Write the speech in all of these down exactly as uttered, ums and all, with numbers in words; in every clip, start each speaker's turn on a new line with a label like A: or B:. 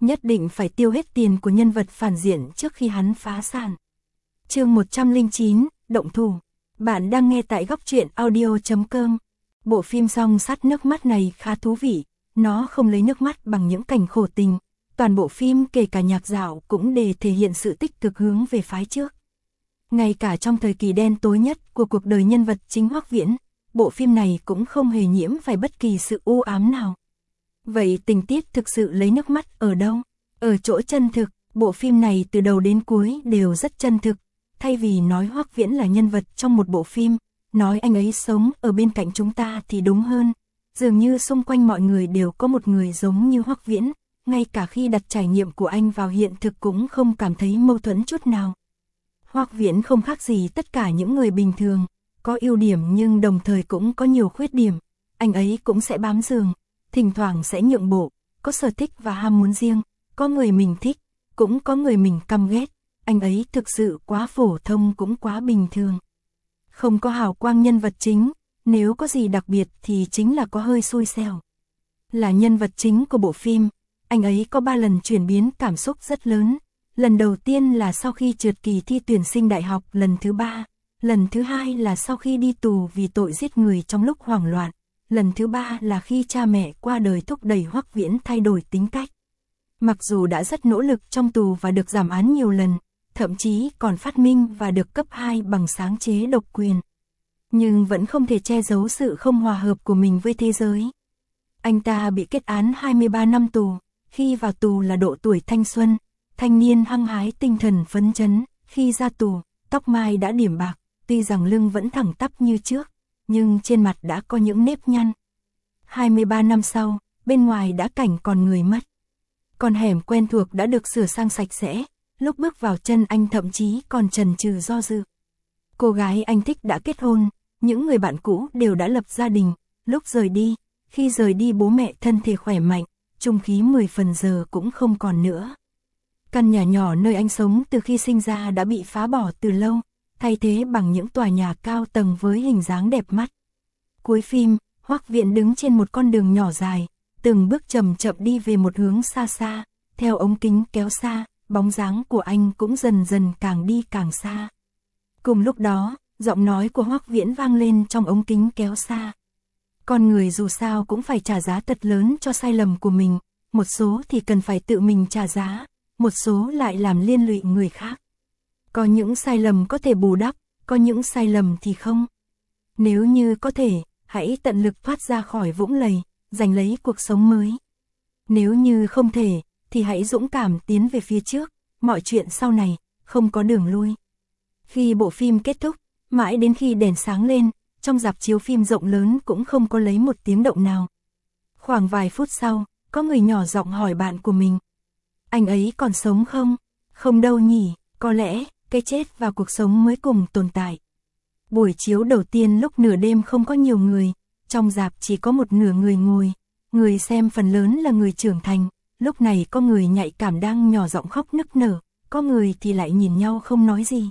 A: nhất định phải tiêu hết tiền của nhân vật phản diện trước khi hắn phá sản. Chương một trăm lẻ chín, động thủ. Bạn đang nghe tại góc truyện audio chấm com. Bộ phim Song Sắt Nước Mắt này khá thú vị, nó không lấy nước mắt bằng những cảnh khổ tình, toàn bộ phim kể cả nhạc dạo cũng để thể hiện sự tích cực hướng về phái trước. Ngay cả trong thời kỳ đen tối nhất của cuộc đời nhân vật chính Hoắc Viễn, bộ phim này cũng không hề nhiễm phải bất kỳ sự u ám nào. Vậy tình tiết thực sự lấy nước mắt ở đâu? Ở chỗ chân thực, bộ phim này từ đầu đến cuối đều rất chân thực. Thay vì nói Hoắc Viễn là nhân vật trong một bộ phim, nói anh ấy sống ở bên cạnh chúng ta thì đúng hơn. Dường như xung quanh mọi người đều có một người giống như Hoắc Viễn, ngay cả khi đặt trải nghiệm của anh vào hiện thực cũng không cảm thấy mâu thuẫn chút nào. Hoắc Viễn không khác gì tất cả những người bình thường, có ưu điểm nhưng đồng thời cũng có nhiều khuyết điểm. Anh ấy cũng sẽ bám giường, thỉnh thoảng sẽ nhượng bộ, có sở thích và ham muốn riêng, có người mình thích, cũng có người mình căm ghét. Anh ấy thực sự quá phổ thông cũng quá bình thường. Không có hào quang nhân vật chính, nếu có gì đặc biệt thì chính là có hơi xui xẻo. Là nhân vật chính của bộ phim, anh ấy có ba lần chuyển biến cảm xúc rất lớn. Lần đầu tiên là sau khi trượt kỳ thi tuyển sinh đại học lần thứ ba, lần thứ hai là sau khi đi tù vì tội giết người trong lúc hoảng loạn, lần thứ ba là khi cha mẹ qua đời thúc đẩy Hoắc Viễn thay đổi tính cách. Mặc dù đã rất nỗ lực trong tù và được giảm án nhiều lần, thậm chí còn phát minh và được cấp hai bằng sáng chế độc quyền, nhưng vẫn không thể che giấu sự không hòa hợp của mình với thế giới. Anh ta bị kết án hai mươi ba năm tù, khi vào tù là độ tuổi thanh xuân, thanh niên hăng hái tinh thần phấn chấn, khi ra tù, tóc mai đã điểm bạc, tuy rằng lưng vẫn thẳng tắp như trước, nhưng trên mặt đã có những nếp nhăn. hai mươi ba năm sau, bên ngoài đã cảnh còn người mất. Con hẻm quen thuộc đã được sửa sang sạch sẽ, lúc bước vào chân anh thậm chí còn chần chừ do dự. Cô gái anh thích đã kết hôn, những người bạn cũ đều đã lập gia đình, lúc rời đi, khi rời đi bố mẹ thân thể khỏe mạnh, trung khí mười phần giờ cũng không còn nữa. Căn nhà nhỏ nơi anh sống từ khi sinh ra đã bị phá bỏ từ lâu, thay thế bằng những tòa nhà cao tầng với hình dáng đẹp mắt. Cuối phim, Hoắc Viễn đứng trên một con đường nhỏ dài, từng bước chậm chậm đi về một hướng xa xa, theo ống kính kéo xa, bóng dáng của anh cũng dần dần càng đi càng xa. Cùng lúc đó, giọng nói của Hoắc Viễn vang lên trong ống kính kéo xa. Con người dù sao cũng phải trả giá thật lớn cho sai lầm của mình, một số thì cần phải tự mình trả giá, một số lại làm liên lụy người khác. Có những sai lầm có thể bù đắp, có những sai lầm thì không. Nếu như có thể, hãy tận lực thoát ra khỏi vũng lầy, giành lấy cuộc sống mới. Nếu như không thể, thì hãy dũng cảm tiến về phía trước, mọi chuyện sau này, không có đường lui. Khi bộ phim kết thúc, mãi đến khi đèn sáng lên, trong rạp chiếu phim rộng lớn cũng không có lấy một tiếng động nào. Khoảng vài phút sau, có người nhỏ giọng hỏi bạn của mình. Anh ấy còn sống không? Không đâu nhỉ, có lẽ, cái chết và cuộc sống mới cùng tồn tại. Buổi chiếu đầu tiên lúc nửa đêm không có nhiều người, trong rạp chỉ có một nửa người ngồi, người xem phần lớn là người trưởng thành, lúc này có người nhạy cảm đang nhỏ giọng khóc nức nở, có người thì lại nhìn nhau không nói gì.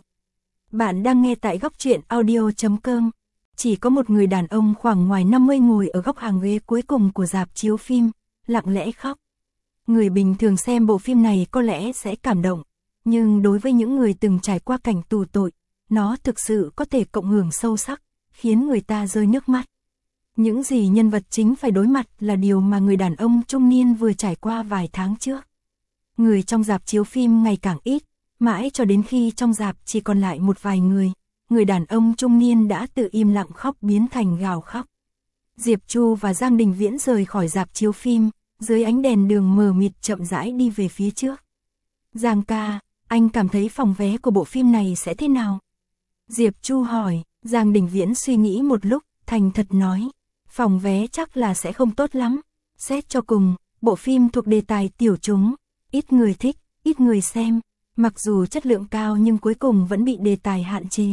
A: Bạn đang nghe tại góc truyện audio chấm com. Chỉ có một người đàn ông khoảng ngoài năm mươi ngồi ở góc hàng ghế cuối cùng của rạp chiếu phim, lặng lẽ khóc. Người bình thường xem bộ phim này có lẽ sẽ cảm động, nhưng đối với những người từng trải qua cảnh tù tội, nó thực sự có thể cộng hưởng sâu sắc, khiến người ta rơi nước mắt. Những gì nhân vật chính phải đối mặt là điều mà người đàn ông trung niên vừa trải qua vài tháng trước. Người trong rạp chiếu phim ngày càng ít, mãi cho đến khi trong rạp chỉ còn lại một vài người, người đàn ông trung niên đã tự im lặng khóc biến thành gào khóc. Diệp Chu và Giang Đình Viễn rời khỏi rạp chiếu phim, dưới ánh đèn đường mờ mịt chậm rãi đi về phía trước. Giang ca, anh cảm thấy phòng vé của bộ phim này sẽ thế nào? Diệp Chu hỏi. Giang Đình Viễn suy nghĩ một lúc, thành thật nói, phòng vé chắc là sẽ không tốt lắm. Xét cho cùng, bộ phim thuộc đề tài tiểu chúng, ít người thích, ít người xem, mặc dù chất lượng cao nhưng cuối cùng vẫn bị đề tài hạn chế.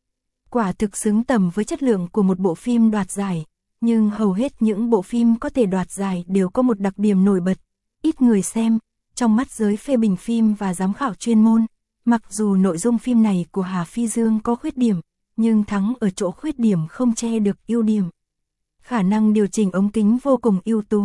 A: Quả thực xứng tầm với chất lượng của một bộ phim đoạt giải, nhưng hầu hết những bộ phim có thể đoạt giải đều có một đặc điểm nổi bật, ít người xem. Trong mắt giới phê bình phim và giám khảo chuyên môn, mặc dù nội dung phim này của Hà Phi Dương có khuyết điểm, nhưng thắng ở chỗ khuyết điểm không che được ưu điểm. Khả năng điều chỉnh ống kính vô cùng ưu tú,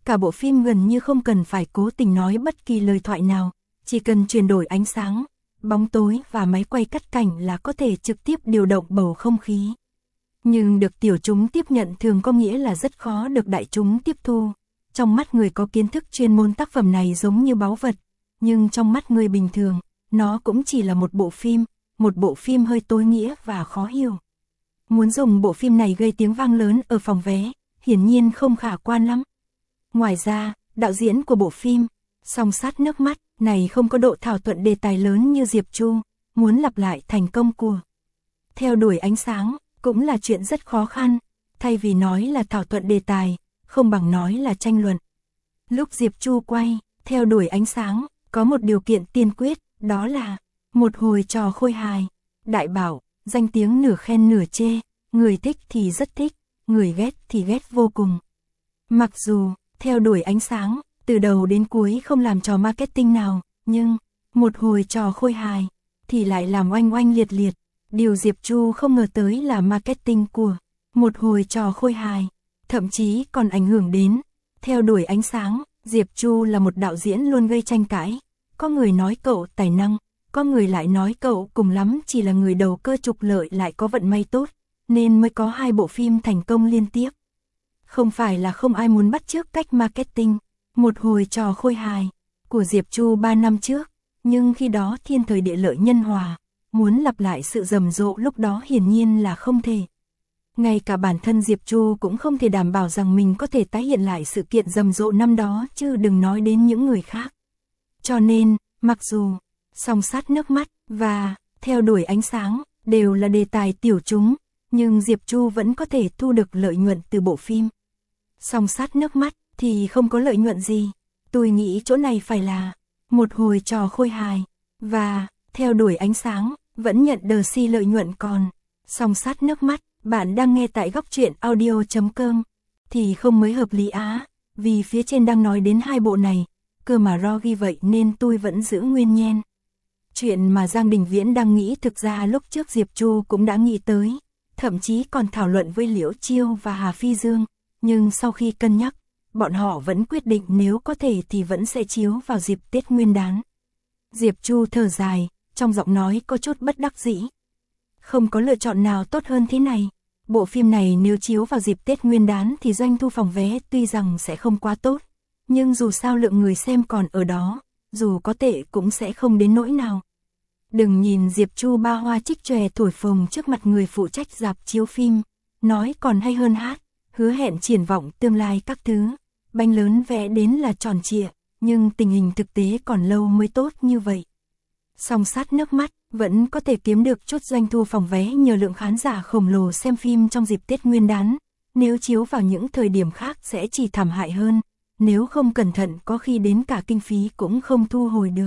A: Cả bộ phim gần như không cần phải cố tình nói bất kỳ lời thoại nào, chỉ cần chuyển đổi ánh sáng, bóng tối và máy quay cắt cảnh là có thể trực tiếp điều động bầu không khí. Nhưng được tiểu chúng tiếp nhận thường có nghĩa là rất khó được đại chúng tiếp thu. Trong mắt người có kiến thức chuyên môn tác phẩm này giống như báu vật, nhưng trong mắt người bình thường, nó cũng chỉ là một bộ phim, một bộ phim hơi tối nghĩa và khó hiểu. Muốn dùng bộ phim này gây tiếng vang lớn ở phòng vé, hiển nhiên không khả quan lắm. Ngoài ra, đạo diễn của bộ phim Song Sắt Nước Mắt này không có độ thảo luận đề tài lớn như Diệp Chu, muốn lặp lại thành công của Theo đuổi ánh sáng cũng là chuyện rất khó khăn, thay vì nói là thảo luận đề tài, không bằng nói là tranh luận. Lúc Diệp Chu quay Theo đuổi ánh sáng, có một điều kiện tiên quyết, đó là một hồi trò khôi hài. Đại bảo, danh tiếng nửa khen nửa chê, người thích thì rất thích, người ghét thì ghét vô cùng. Mặc dù Theo đuổi ánh sáng từ đầu đến cuối không làm trò marketing nào, nhưng một hồi trò khôi hài thì lại làm oanh oanh liệt liệt. Điều Diệp Chu không ngờ tới là marketing của một hồi trò khôi hài, thậm chí còn ảnh hưởng đến Theo đuổi ánh sáng. Diệp Chu là một đạo diễn luôn gây tranh cãi, có người nói cậu tài năng, có người lại nói cậu cùng lắm chỉ là người đầu cơ trục lợi lại có vận may tốt, nên mới có hai bộ phim thành công liên tiếp. Không phải là không ai muốn bắt chước cách marketing một hồi trò khôi hài của Diệp Chu ba năm trước, nhưng khi đó thiên thời địa lợi nhân hòa, muốn lặp lại sự rầm rộ lúc đó hiển nhiên là không thể. Ngay cả bản thân Diệp Chu cũng không thể đảm bảo rằng mình có thể tái hiện lại sự kiện rầm rộ năm đó, chứ đừng nói đến những người khác. Cho nên, mặc dù Song Sắt Nước Mắt và Theo đuổi ánh sáng đều là đề tài tiểu chúng, nhưng Diệp Chu vẫn có thể thu được lợi nhuận từ bộ phim. Song Sắt Nước Mắt thì không có lợi nhuận gì. Tôi nghĩ chỗ này phải là một hồi trò khôi hài, và Theo đuổi ánh sáng vẫn nhận đờ si lợi nhuận, còn Song Sắt Nước Mắt bạn đang nghe tại góc truyện audio chấm com thì không mới hợp lý á, vì phía trên đang nói đến hai bộ này, cơ mà ro ghi vậy nên tôi vẫn giữ nguyên nhen. Chuyện mà Giang Đình Viễn đang nghĩ thực ra lúc trước Diệp Chu cũng đã nghĩ tới, thậm chí còn thảo luận với Liễu Chiêu và Hà Phi Dương, nhưng sau khi cân nhắc, bọn họ vẫn quyết định nếu có thể thì vẫn sẽ chiếu vào dịp Tết Nguyên đán. Diệp Chu thở dài, trong giọng nói có chút bất đắc dĩ. Không có lựa chọn nào tốt hơn thế này. Bộ phim này nếu chiếu vào dịp Tết Nguyên đán thì doanh thu phòng vé tuy rằng sẽ không quá tốt, nhưng dù sao lượng người xem còn ở đó, dù có tệ cũng sẽ không đến nỗi nào. Đừng nhìn Diệp Chu ba hoa trích chòe thổi phồng trước mặt người phụ trách rạp chiếu phim, nói còn hay hơn hát, hứa hẹn triển vọng tương lai các thứ, bánh lớn vẽ đến là tròn trịa, nhưng tình hình thực tế còn lâu mới tốt như vậy. Song Sắt Nước Mắt vẫn có thể kiếm được chút doanh thu phòng vé nhờ lượng khán giả khổng lồ xem phim trong dịp Tết Nguyên đán, nếu chiếu vào những thời điểm khác sẽ chỉ thảm hại hơn, nếu không cẩn thận có khi đến cả kinh phí cũng không thu hồi được.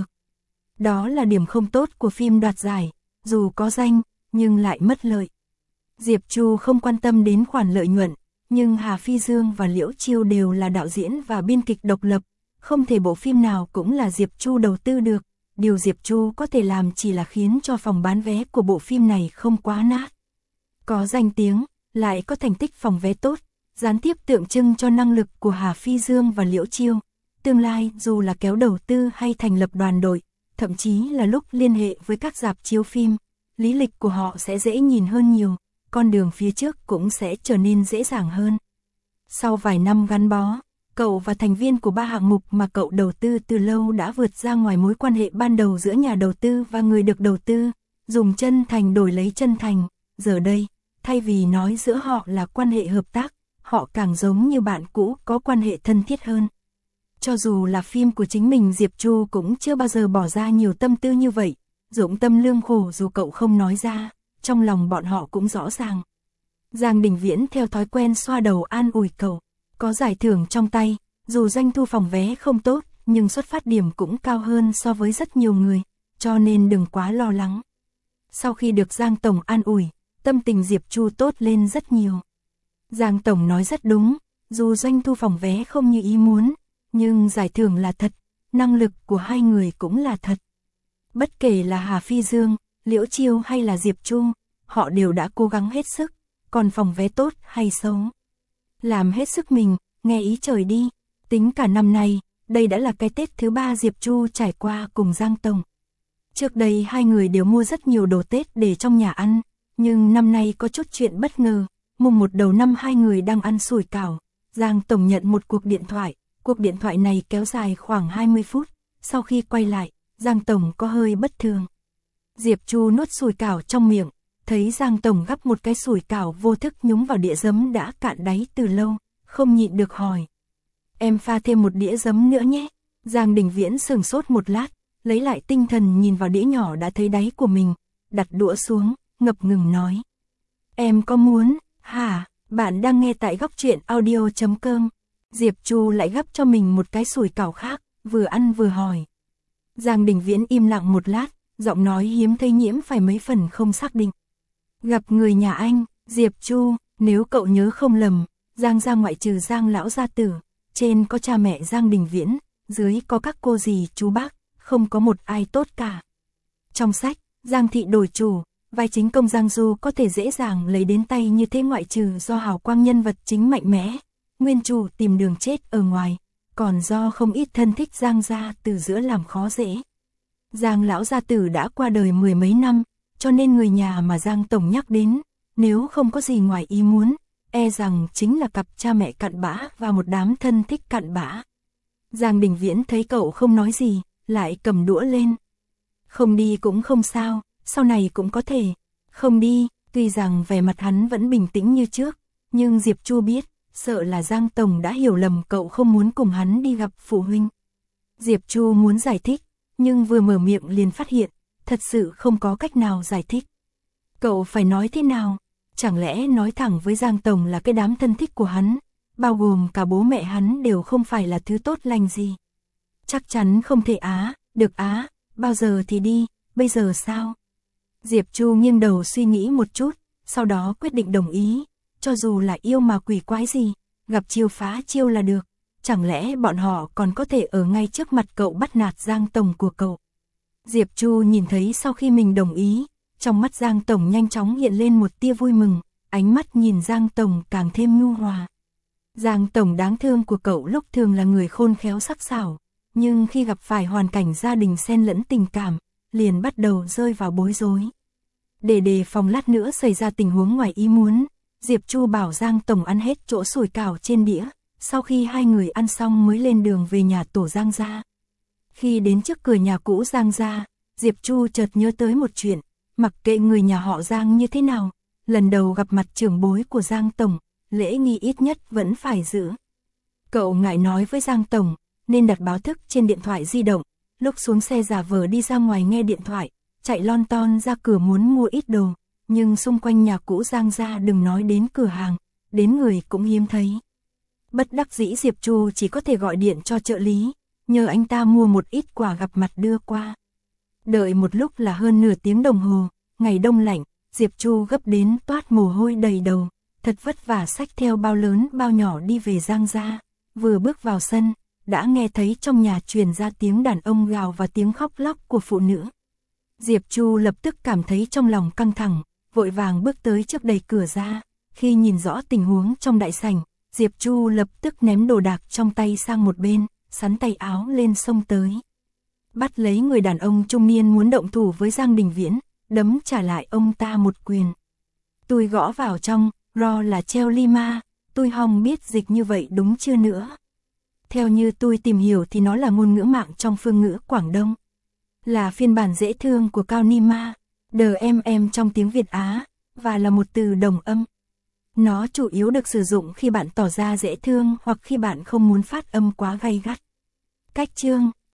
A: Đó là điểm không tốt của phim đoạt giải, dù có danh, nhưng lại mất lợi. Diệp Chu không quan tâm đến khoản lợi nhuận, nhưng Hà Phi Dương và Liễu Chiêu đều là đạo diễn và biên kịch độc lập, không thể bộ phim nào cũng là Diệp Chu đầu tư được. Điều Diệp Chu có thể làm chỉ là khiến cho phòng bán vé của bộ phim này không quá nát. Có danh tiếng, lại có thành tích phòng vé tốt, gián tiếp tượng trưng cho năng lực của Hà Phi Dương và Liễu Chiêu. Tương lai dù là kéo đầu tư hay thành lập đoàn đội, thậm chí là lúc liên hệ với các rạp chiếu phim, lý lịch của họ sẽ dễ nhìn hơn nhiều, con đường phía trước cũng sẽ trở nên dễ dàng hơn. Sau vài năm gắn bó, cậu và thành viên của ba hạng mục mà cậu đầu tư từ lâu đã vượt ra ngoài mối quan hệ ban đầu giữa nhà đầu tư và người được đầu tư, dùng chân thành đổi lấy chân thành. Giờ đây, thay vì nói giữa họ là quan hệ hợp tác, họ càng giống như bạn cũ có quan hệ thân thiết hơn. Cho dù là phim của chính mình, Diệp Chu cũng chưa bao giờ bỏ ra nhiều tâm tư như vậy, dũng tâm lương khổ dù cậu không nói ra, trong lòng bọn họ cũng rõ ràng. Giang Đình Viễn theo thói quen xoa đầu an ủi cậu. Có giải thưởng trong tay, dù doanh thu phòng vé không tốt, nhưng xuất phát điểm cũng cao hơn so với rất nhiều người, cho nên đừng quá lo lắng. Sau khi được Giang Tổng an ủi, tâm tình Diệp Chu tốt lên rất nhiều. Giang Tổng nói rất đúng, dù doanh thu phòng vé không như ý muốn, nhưng giải thưởng là thật, năng lực của hai người cũng là thật. Bất kể là Hà Phi Dương, Liễu Chiêu hay là Diệp Chu, họ đều đã cố gắng hết sức, còn phòng vé tốt hay xấu, làm hết sức mình, nghe ý trời đi. Tính cả năm nay, đây đã là cái Tết thứ ba Diệp Chu trải qua cùng Giang Tổng. Trước đây hai người đều mua rất nhiều đồ Tết để trong nhà ăn, nhưng năm nay có chút chuyện bất ngờ, mùng một đầu năm hai người đang ăn sủi cảo, Giang Tổng nhận một cuộc điện thoại, cuộc điện thoại này kéo dài khoảng hai mươi phút, sau khi quay lại, Giang Tổng có hơi bất thường. Diệp Chu nuốt sủi cảo trong miệng, thấy Giang Tổng gắp một cái sủi cảo vô thức nhúng vào đĩa giấm đã cạn đáy từ lâu, không nhịn được hỏi. Em pha thêm một đĩa giấm nữa nhé. Giang Đình Viễn sừng sốt một lát, lấy lại tinh thần nhìn vào đĩa nhỏ đã thấy đáy của mình, đặt đũa xuống, ngập ngừng nói. Em có muốn, hả, bạn đang nghe tại góc truyện audio chấm com. Diệp Chu lại gắp cho mình một cái sủi cảo khác, vừa ăn vừa hỏi. Giang Đình Viễn im lặng một lát, giọng nói hiếm thấy nhiễm phải mấy phần không xác định. Gặp người nhà anh, Diệp Chu, nếu cậu nhớ không lầm, Giang gia ngoại trừ Giang lão gia tử, trên có cha mẹ Giang Đình Viễn, dưới có các cô dì chú bác, không có một ai tốt cả. Trong sách, Giang thị đổi chủ, vai chính công Giang Du có thể dễ dàng lấy đến tay như thế ngoại trừ do hào quang nhân vật chính mạnh mẽ, nguyên chủ tìm đường chết ở ngoài, còn do không ít thân thích Giang gia từ giữa làm khó dễ. Giang lão gia tử đã qua đời mười mấy năm, cho nên người nhà mà Giang Tổng nhắc đến, nếu không có gì ngoài ý muốn, e rằng chính là cặp cha mẹ cặn bã và một đám thân thích cặn bã. Giang Đình Viễn thấy cậu không nói gì, lại cầm đũa lên. Không đi cũng không sao, sau này cũng có thể. Không đi, tuy rằng vẻ mặt hắn vẫn bình tĩnh như trước, nhưng Diệp Chu biết, sợ là Giang Tổng đã hiểu lầm cậu không muốn cùng hắn đi gặp phụ huynh. Diệp Chu muốn giải thích, nhưng vừa mở miệng liền phát hiện, thật sự không có cách nào giải thích. Cậu phải nói thế nào? Chẳng lẽ nói thẳng với Giang Tổng là cái đám thân thích của hắn, bao gồm cả bố mẹ hắn đều không phải là thứ tốt lành gì? Chắc chắn không thể á, được á, bao giờ thì đi, bây giờ sao? Diệp Chu nghiêng đầu suy nghĩ một chút, sau đó quyết định đồng ý, cho dù là yêu mà quỷ quái gì, gặp chiêu phá chiêu là được, chẳng lẽ bọn họ còn có thể ở ngay trước mặt cậu bắt nạt Giang Tổng của cậu? Diệp Chu nhìn thấy sau khi mình đồng ý, trong mắt Giang Tổng nhanh chóng hiện lên một tia vui mừng, ánh mắt nhìn Giang Tổng càng thêm nhu hòa. Giang Tổng đáng thương của cậu lúc thường là người khôn khéo sắc sảo, nhưng khi gặp phải hoàn cảnh gia đình xen lẫn tình cảm, liền bắt đầu rơi vào bối rối. Để đề phòng lát nữa xảy ra tình huống ngoài ý muốn, Diệp Chu bảo Giang Tổng ăn hết chỗ sủi cảo trên đĩa, sau khi hai người ăn xong mới lên đường về nhà tổ Giang gia. Khi đến trước cửa nhà cũ Giang gia, Diệp Chu chợt nhớ tới một chuyện, mặc kệ người nhà họ Giang như thế nào, lần đầu gặp mặt trưởng bối của Giang Tổng, lễ nghi ít nhất vẫn phải giữ. Cậu ngại nói với Giang Tổng, nên đặt báo thức trên điện thoại di động, lúc xuống xe giả vờ đi ra ngoài nghe điện thoại, chạy lon ton ra cửa muốn mua ít đồ, nhưng xung quanh nhà cũ Giang gia đừng nói đến cửa hàng, đến người cũng hiếm thấy. Bất đắc dĩ Diệp Chu chỉ có thể gọi điện cho trợ lý, nhờ anh ta mua một ít quà gặp mặt đưa qua. Đợi một lúc là hơn nửa tiếng đồng hồ, ngày đông lạnh, Diệp Chu gấp đến toát mồ hôi đầy đầu, thật vất vả xách theo bao lớn bao nhỏ đi về Giang gia. Vừa bước vào sân, đã nghe thấy trong nhà truyền ra tiếng đàn ông gào và tiếng khóc lóc của phụ nữ. Diệp Chu lập tức cảm thấy trong lòng căng thẳng, vội vàng bước tới trước đẩy cửa ra. Khi nhìn rõ tình huống trong đại sảnh, Diệp Chu lập tức ném đồ đạc trong tay sang một bên, sắn tay áo lên xông tới. Bắt lấy người đàn ông trung niên muốn động thủ với Giang Đình Viễn, đấm trả lại ông ta một quyền. Tôi gõ vào trong, ro là treo lima, tôi hòng biết dịch như vậy đúng chưa nữa. Theo như tôi tìm hiểu thì nó là ngôn ngữ mạng trong phương ngữ Quảng Đông. Là phiên bản dễ thương của Cao Nima, đờ em em trong tiếng Việt Á, và là một từ đồng âm. Nó chủ yếu được sử dụng khi bạn tỏ ra dễ thương hoặc khi bạn không muốn phát âm quá gay gắt. Cách chương,